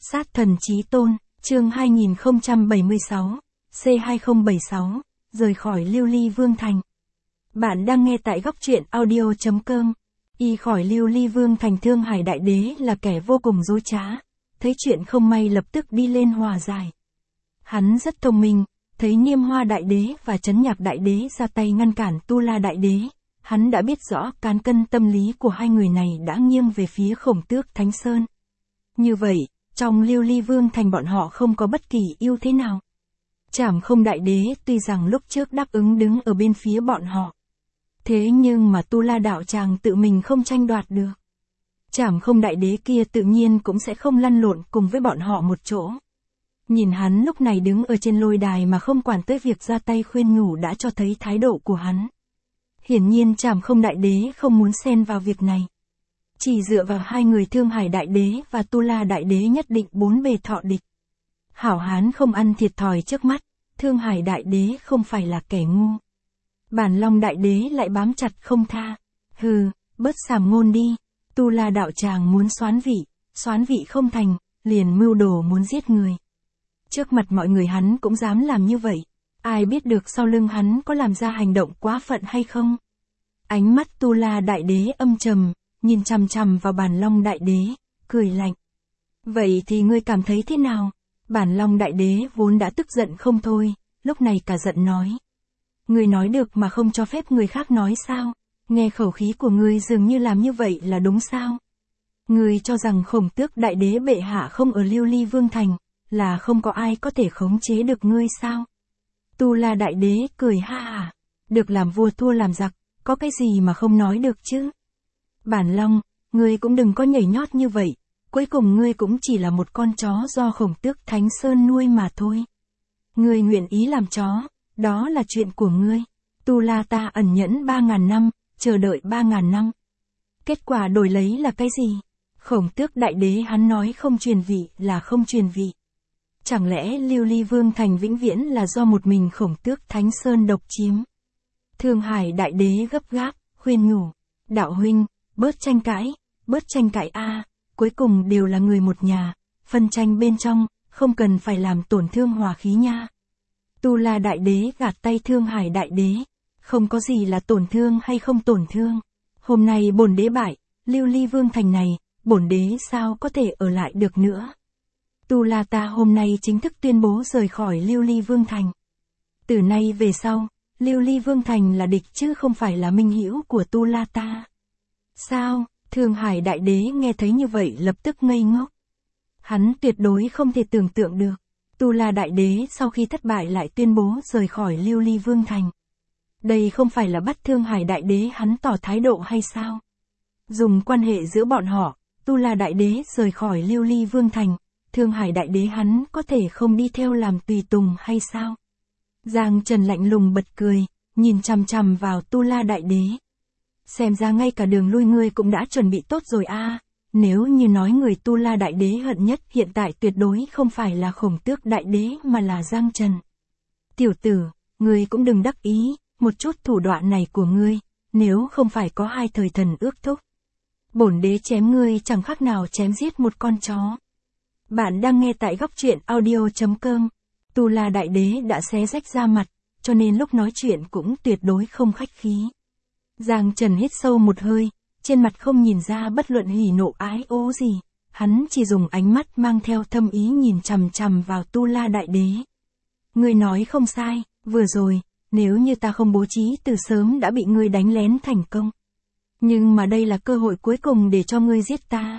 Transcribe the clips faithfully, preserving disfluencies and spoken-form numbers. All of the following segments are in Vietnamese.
Sát thần chí tôn, chương hai nghìn không trăm bảy mươi sáu, C hai không bảy sáu, rời khỏi Lưu Ly Vương Thành. Bạn đang nghe tại góc truyện audio chấm com. Y khỏi Lưu Ly Vương Thành, Thương Hải Đại Đế là kẻ vô cùng dối trá. Thấy chuyện không may lập tức đi lên hòa giải. Hắn rất thông minh, thấy Niêm Hoa Đại Đế và Trấn Nhạc Đại Đế ra tay ngăn cản Tu La Đại Đế. Hắn đã biết rõ cán cân tâm lý của hai người này đã nghiêng về phía Khổng Tước Thánh Sơn. Như vậy, trong Lưu Ly Vương Thành bọn họ không có bất kỳ ưu thế nào. Trảm Không Đại Đế tuy rằng lúc trước đáp ứng đứng ở bên phía bọn họ. Thế nhưng mà Tu La đạo tràng tự mình không tranh đoạt được. Trảm Không Đại Đế kia tự nhiên cũng sẽ không lăn lộn cùng với bọn họ một chỗ. Nhìn hắn lúc này đứng ở trên lôi đài mà không quản tới việc ra tay khuyên nhủ đã cho thấy thái độ của hắn. Hiển nhiên Trảm Không Đại Đế không muốn xen vào việc này. Chỉ dựa vào hai người Thương Hải Đại Đế và Tu La Đại Đế nhất định bốn bề thọ địch. Hảo hán không ăn thiệt thòi trước mắt, Thương Hải Đại Đế không phải là kẻ ngu. Bản Long Đại Đế lại bám chặt không tha. Hừ, bớt sàm ngôn đi. Tu La đạo tràng muốn soán vị, soán vị không thành, liền mưu đồ muốn giết người. Trước mặt mọi người hắn cũng dám làm như vậy. Ai biết được sau lưng hắn có làm ra hành động quá phận hay không? Ánh mắt Tu La Đại Đế âm trầm, nhìn chằm chằm vào Bản Long Đại Đế, cười lạnh. Vậy thì ngươi cảm thấy thế nào? Bản Long Đại Đế vốn đã tức giận không thôi, lúc này cả giận nói. Ngươi nói được mà không cho phép người khác nói sao? Nghe khẩu khí của ngươi dường như làm như vậy là đúng sao? Ngươi cho rằng Khổng Tước Đại Đế bệ hạ không ở Lưu Ly Vương Thành, là không có ai có thể khống chế được ngươi sao? Tu La Đại Đế cười ha hả. Được làm vua thua làm giặc, có cái gì mà không nói được chứ? Bản Long, ngươi cũng đừng có nhảy nhót như vậy, cuối cùng ngươi cũng chỉ là một con chó do Khổng Tước Thánh Sơn nuôi mà thôi. Ngươi nguyện ý làm chó, đó là chuyện của ngươi. Tu La ta ẩn nhẫn ba ngàn năm, chờ đợi ba ngàn năm. Kết quả đổi lấy là cái gì? Khổng Tước Đại Đế hắn nói không truyền vị là không truyền vị. Chẳng lẽ Lưu Ly Vương Thành vĩnh viễn là do một mình Khổng Tước Thánh Sơn độc chiếm? Thương Hải Đại Đế gấp gáp, khuyên nhủ. Đạo huynh, bớt tranh cãi, bớt tranh cãi a, cuối cùng đều là người một nhà, phân tranh bên trong, không cần phải làm tổn thương hòa khí nha. Tu La Đại Đế gạt tay Thương Hải Đại Đế, không có gì là tổn thương hay không tổn thương. Hôm nay bổn đế bại, Lưu Ly Vương Thành này, bổn đế sao có thể ở lại được nữa. Tu La ta hôm nay chính thức tuyên bố rời khỏi Lưu Ly Vương Thành. Từ nay về sau, Lưu Ly Vương Thành là địch chứ không phải là minh hữu của Tu La ta. Sao? Thương Hải Đại Đế nghe thấy như vậy lập tức ngây ngốc. Hắn tuyệt đối không thể tưởng tượng được. Tu La Đại Đế sau khi thất bại lại tuyên bố rời khỏi Lưu Ly Vương Thành. Đây không phải là bắt Thương Hải Đại Đế hắn tỏ thái độ hay sao? Dùng quan hệ giữa bọn họ, Tu La Đại Đế rời khỏi Lưu Ly Vương Thành, Thương Hải Đại Đế hắn có thể không đi theo làm tùy tùng hay sao? Giang Trần lạnh lùng bật cười, nhìn chằm chằm vào Tu La Đại Đế. Xem ra ngay cả đường lui ngươi cũng đã chuẩn bị tốt rồi a. À, nếu như nói người Tu La Đại Đế hận nhất hiện tại tuyệt đối không phải là Khổng Tước Đại Đế mà là Giang Trần. Tiểu tử, ngươi cũng đừng đắc ý, một chút thủ đoạn này của ngươi, nếu không phải có hai thời thần ước thúc. Bổn đế chém ngươi chẳng khác nào chém giết một con chó. Bạn đang nghe tại góc truyện audio chấm com. Tu La Đại Đế đã xé rách ra mặt, cho nên lúc nói chuyện cũng tuyệt đối không khách khí. Giang Trần hít sâu một hơi, trên mặt không nhìn ra bất luận hỉ nộ ái ố gì, hắn chỉ dùng ánh mắt mang theo thâm ý nhìn chằm chằm vào Tu La Đại Đế. Ngươi nói không sai, vừa rồi, nếu như ta không bố trí từ sớm đã bị ngươi đánh lén thành công. Nhưng mà đây là cơ hội cuối cùng để cho ngươi giết ta.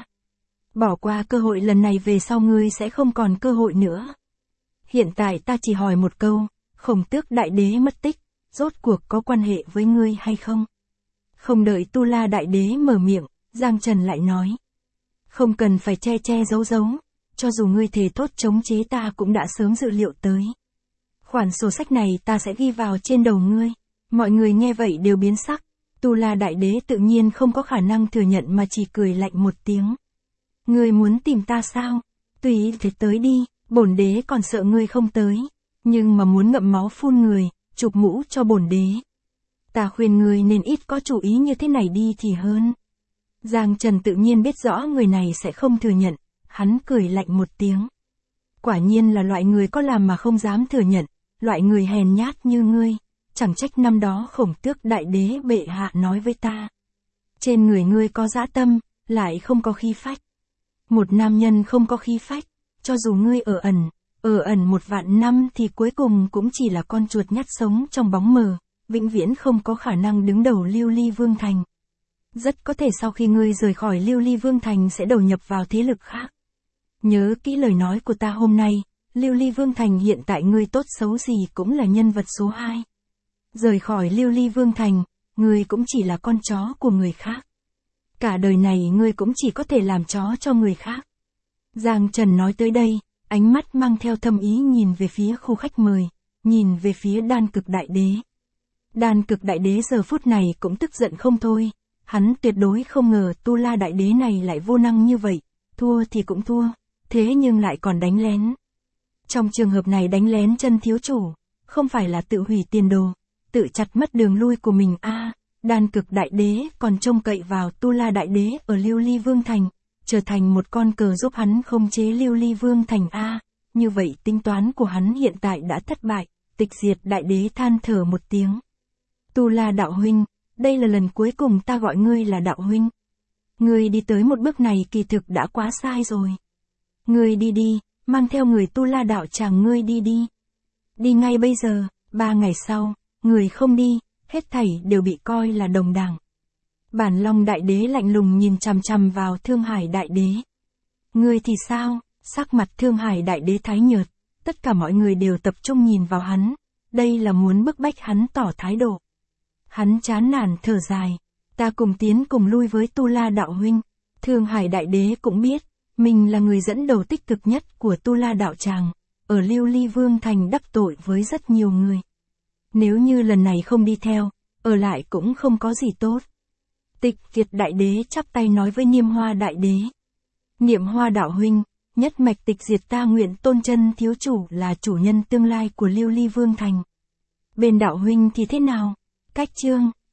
Bỏ qua cơ hội lần này về sau ngươi sẽ không còn cơ hội nữa. Hiện tại ta chỉ hỏi một câu, Khổng Tước Đại Đế mất tích, rốt cuộc có quan hệ với ngươi hay không? Không đợi Tu La Đại Đế mở miệng, Giang Trần lại nói. Không cần phải che che giấu giấu, cho dù ngươi thề thốt chống chế ta cũng đã sớm dự liệu tới. Khoản sổ sách này ta sẽ ghi vào trên đầu ngươi. Mọi người nghe vậy đều biến sắc. Tu La Đại Đế tự nhiên không có khả năng thừa nhận mà chỉ cười lạnh một tiếng. Ngươi muốn tìm ta sao? Tùy thế tới đi, bổn đế còn sợ ngươi không tới. Nhưng mà muốn ngậm máu phun người, chụp mũ cho bổn đế. Ta khuyên ngươi nên ít có chủ ý như thế này đi thì hơn. Giang Trần tự nhiên biết rõ người này sẽ không thừa nhận. hắn cười lạnh một tiếng. Quả nhiên là loại người có làm mà không dám thừa nhận, loại người hèn nhát như ngươi, chẳng trách năm đó Khổng Tước đại đế bệ hạ nói với ta. Trên người ngươi có dã tâm, lại không có khí phách. Một nam nhân không có khí phách, cho dù ngươi ở ẩn, ở ẩn một vạn năm thì cuối cùng cũng chỉ là con chuột nhắt sống trong bóng mờ, vĩnh viễn không có khả năng đứng đầu Lưu Ly Vương Thành. Rất có thể sau khi ngươi rời khỏi Lưu Ly Vương Thành sẽ đầu nhập vào thế lực khác. Nhớ kỹ lời nói của ta hôm nay, Lưu Ly Vương Thành hiện tại ngươi tốt xấu gì cũng là nhân vật số hai. Rời khỏi Lưu Ly Vương Thành, ngươi cũng chỉ là con chó của người khác. Cả đời này ngươi cũng chỉ có thể làm chó cho người khác. Giang Trần nói tới đây, ánh mắt mang theo thâm ý nhìn về phía khu khách mời, nhìn về phía Đan Cực Đại Đế. Đan Cực Đại Đế giờ phút này cũng tức giận không thôi, hắn tuyệt đối không ngờ Tu La Đại Đế này lại vô năng như vậy, thua thì cũng thua, thế nhưng lại còn đánh lén. Trong trường hợp này đánh lén chân thiếu chủ, không phải là tự hủy tiền đồ, tự chặt mất đường lui của mình a. À, Đan Cực Đại Đế còn trông cậy vào Tu La Đại Đế ở Lưu Ly Vương Thành, trở thành một con cờ giúp hắn khống chế Lưu Ly Vương Thành a. À, như vậy tính toán của hắn hiện tại đã thất bại. Tịch Diệt Đại Đế than thở một tiếng. Tu La đạo huynh, đây là lần cuối cùng ta gọi ngươi là đạo huynh. Ngươi đi tới một bước này kỳ thực đã quá sai rồi. Ngươi đi đi, mang theo người Tu La đạo tràng ngươi đi đi. Đi ngay bây giờ, ba ngày sau, người không đi, hết thảy đều bị coi là đồng đảng. Bản Long Đại Đế lạnh lùng nhìn chằm chằm vào Thương Hải Đại Đế. Ngươi thì sao? Sắc mặt Thương Hải Đại Đế thái nhợt, tất cả mọi người đều tập trung nhìn vào hắn, đây là muốn bức bách hắn tỏ thái độ. Hắn chán nản thở dài, ta cùng tiến cùng lui với Tu La đạo huynh. Thương Hải Đại Đế cũng biết, mình là người dẫn đầu tích cực nhất của Tu La đạo tràng, ở Lưu Ly Vương Thành đắc tội với rất nhiều người. Nếu như lần này không đi theo, ở lại cũng không có gì tốt. Tịch Diệt Đại Đế chắp tay nói với Niệm Hoa Đại Đế. Niệm Hoa đạo huynh, nhất mạch tịch diệt ta nguyện tôn chân thiếu chủ là chủ nhân tương lai của Lưu Ly Vương Thành. Bên đạo huynh thì thế nào? Cách chương,